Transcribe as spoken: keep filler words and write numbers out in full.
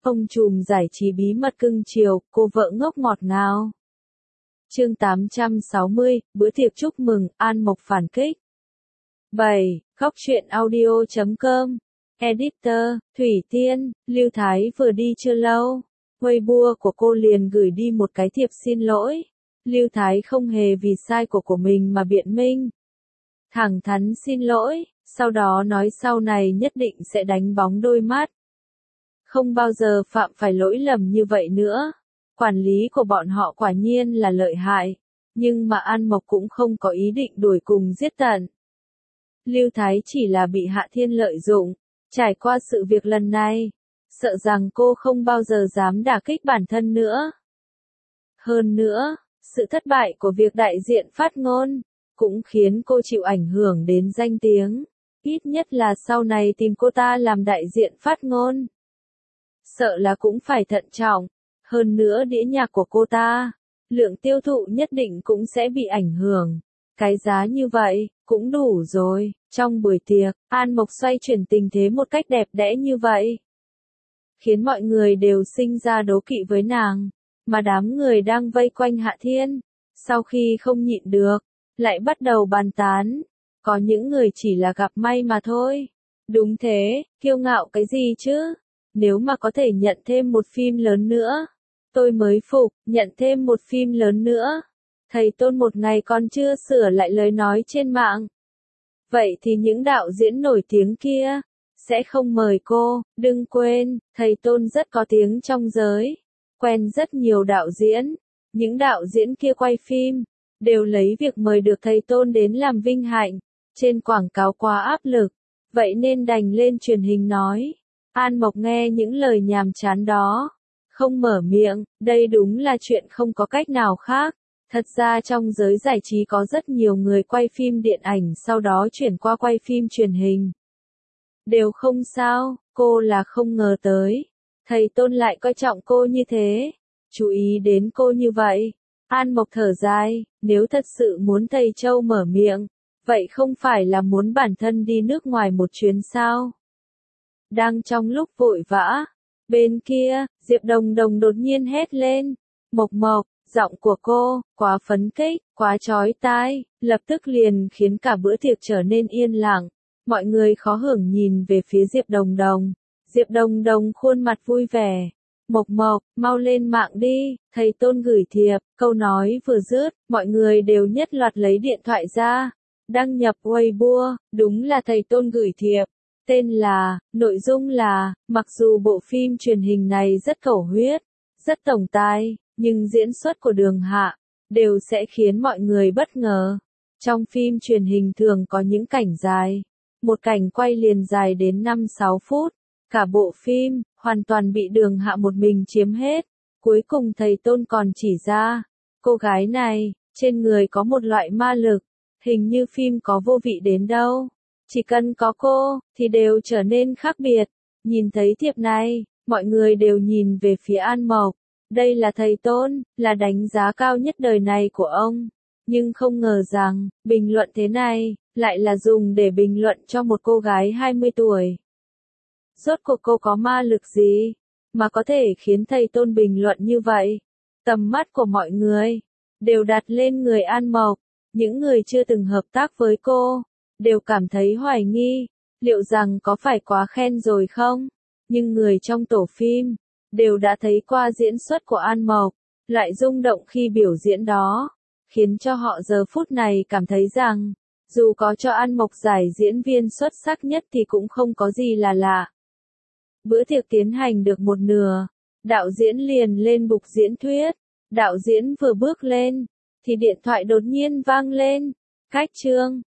Ông trùm giải trí bí mật cưng chiều, cô vợ ngốc ngọt ngào. Chương tám trăm sáu mươi, bữa tiệc chúc mừng, An Mộc phản kích. bảy. Góc truyện audio chấm com. Editor, Thủy Tiên, Lưu Thái vừa đi chưa lâu. Weibo của cô liền gửi đi một cái thiệp xin lỗi. Lưu Thái không hề vì sai của của mình mà biện minh. Thẳng thắn xin lỗi, sau đó nói sau này nhất định sẽ đánh bóng đôi mắt. Không bao giờ phạm phải lỗi lầm như vậy nữa. Quản lý của bọn họ quả nhiên là lợi hại, nhưng mà An Mộc cũng không có ý định đuổi cùng giết tận. Lưu Thái chỉ là bị Hạ Thiên lợi dụng, trải qua sự việc lần này, sợ rằng cô không bao giờ dám đả kích bản thân nữa. Hơn nữa, sự thất bại của việc đại diện phát ngôn, cũng khiến cô chịu ảnh hưởng đến danh tiếng, ít nhất là sau này tìm cô ta làm đại diện phát ngôn. Sợ là cũng phải thận trọng, hơn nữa đĩa nhạc của cô ta, lượng tiêu thụ nhất định cũng sẽ bị ảnh hưởng. Cái giá như vậy, cũng đủ rồi. Trong buổi tiệc, An Mộc xoay chuyển tình thế một cách đẹp đẽ như vậy, khiến mọi người đều sinh ra đố kỵ với nàng, mà đám người đang vây quanh Hạ Thiên, sau khi không nhịn được, lại bắt đầu bàn tán. Có những người chỉ là gặp may mà thôi. Đúng thế, kiêu ngạo cái gì chứ? Nếu mà có thể nhận thêm một phim lớn nữa, tôi mới phục, nhận thêm một phim lớn nữa. Thầy Tôn một ngày còn chưa sửa lại lời nói trên mạng. Vậy thì những đạo diễn nổi tiếng kia sẽ không mời cô. Đừng quên, thầy Tôn rất có tiếng trong giới, quen rất nhiều đạo diễn. Những đạo diễn kia quay phim đều lấy việc mời được thầy Tôn đến làm vinh hạnh. Trên quảng cáo quá áp lực, vậy nên đành lên truyền hình nói. An Mộc nghe những lời nhàm chán đó, không mở miệng. Đây đúng là chuyện không có cách nào khác. Thật ra trong giới giải trí có rất nhiều người quay phim điện ảnh sau đó chuyển qua quay phim truyền hình. Đều không sao, cô là không ngờ tới. Thầy Tôn lại coi trọng cô như thế, chú ý đến cô như vậy. An Mộc thở dài, nếu thật sự muốn thầy Châu mở miệng, vậy không phải là muốn bản thân đi nước ngoài một chuyến sao? Đang trong lúc vội vã, bên kia, Diệp Đồng Đồng đột nhiên hét lên. Mộc Mộc, giọng của cô, quá phấn khích, quá chói tai, lập tức liền khiến cả bữa tiệc trở nên yên lặng. Mọi người khó hưởng nhìn về phía Diệp Đồng Đồng. Diệp Đồng Đồng khuôn mặt vui vẻ. Mộc Mộc, mau lên mạng đi, thầy Tôn gửi thiệp. Câu nói vừa dứt, mọi người đều nhất loạt lấy điện thoại ra, đăng nhập Weibo. Đúng là thầy Tôn gửi thiệp. Tên là, nội dung là, mặc dù bộ phim truyền hình này rất khẩu huyết, rất tổng tài, nhưng diễn xuất của Đường Hạ đều sẽ khiến mọi người bất ngờ. Trong phim truyền hình thường có những cảnh dài, một cảnh quay liền dài đến năm sáu phút, cả bộ phim hoàn toàn bị Đường Hạ một mình chiếm hết. Cuối cùng thầy Tôn còn chỉ ra, cô gái này trên người có một loại ma lực, hình như phim có vô vị đến đâu, chỉ cần có cô thì đều trở nên khác biệt. Nhìn thấy thiệp này, mọi người đều nhìn về phía An Mộc. Đây là thầy Tôn, là đánh giá cao nhất đời này của ông. Nhưng không ngờ rằng, bình luận thế này, lại là dùng để bình luận cho một cô gái hai mươi tuổi. Rốt cuộc cô có ma lực gì, mà có thể khiến thầy Tôn bình luận như vậy? Tầm mắt của mọi người, đều đặt lên người An Mộc. Những người chưa từng hợp tác với cô, đều cảm thấy hoài nghi, liệu rằng có phải quá khen rồi không? Nhưng người trong tổ phim, đều đã thấy qua diễn xuất của An Mộc, lại rung động khi biểu diễn đó, khiến cho họ giờ phút này cảm thấy rằng, dù có cho An Mộc giải diễn viên xuất sắc nhất thì cũng không có gì là lạ. Bữa tiệc tiến hành được một nửa, đạo diễn liền lên bục diễn thuyết. Đạo diễn vừa bước lên, thì điện thoại đột nhiên vang lên. Cách chương,